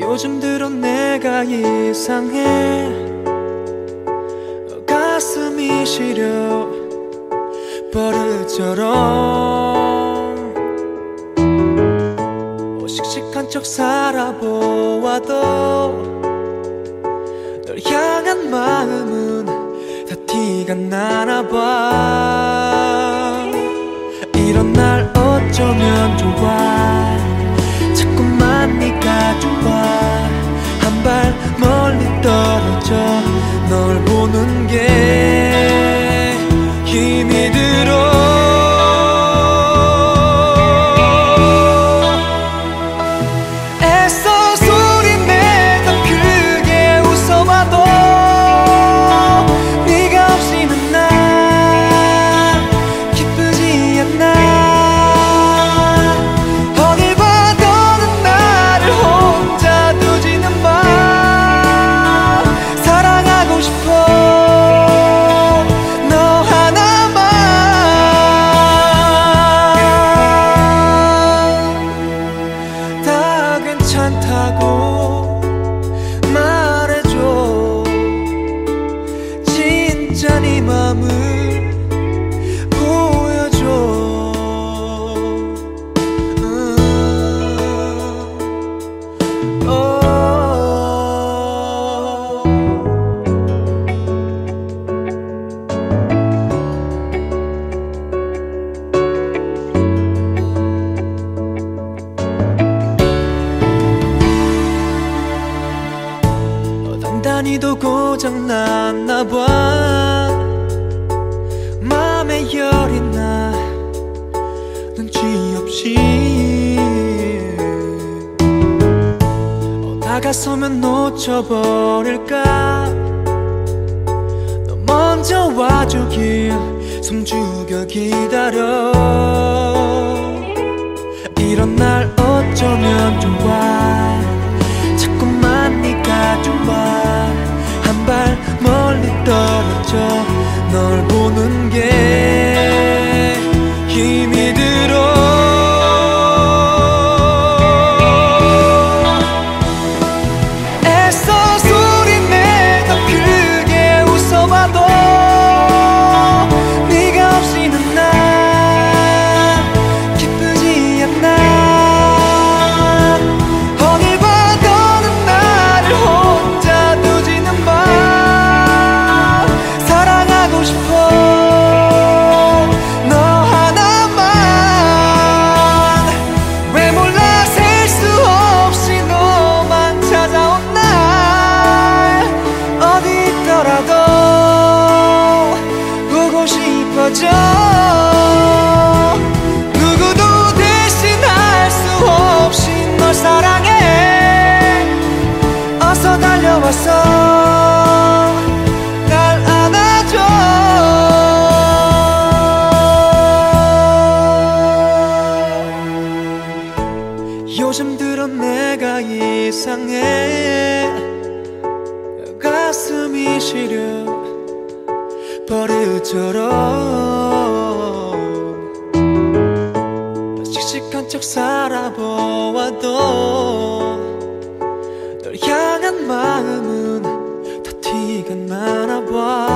요즘 들어 내가 이상해. 가슴이 시려 버릇처럼 씩씩한 척 살아보아도 널 향한 마음은 다 티가 나나봐. 이런 날 어쩌면 좋아. 자꾸만 네가 좋아. 한 발 멀리 떨어져 널 보는 게 힘이 들어. 애써 소리내도 크게 웃어봐도 네가 없이는 나 기쁘지 않나. 어딜 봐도는 나를 혼자 두지는 마. 사랑하고 싶어 너 하나만. 다 괜찮다고 말해줘. 진짜 네 맘을 보여줘. 단단히도 고장났나봐. 맘에 열이 나 눈치 없이. 다가서면 놓쳐버릴까. 너 먼저 와주길 숨죽여 기다려. 이런 날 어쩌면 좋아. 자꾸만 네가 좋아. 한 발 멀리 떨어져 널 보는 게 힘이 들어. 애써 소리내도 크게 웃어봐도 네가 없이는 나 기쁘지 않나. 어딜 봐도는 나를 혼자 두지는 마. 사랑하고 싶어 너 하나만. 왜 몰라 셀 수 없이 너만 찾아온 날. 어디 있더라도 보고 싶어져. 누구도 대신할 수 없이 널 사랑해. 어서 달려와서 날 안아줘. 요즘 들어 내가 이상해. 가슴이 시려 버릇처럼 씩씩한 척 살아보아도 널 향한 마음은 다 티가 나나봐.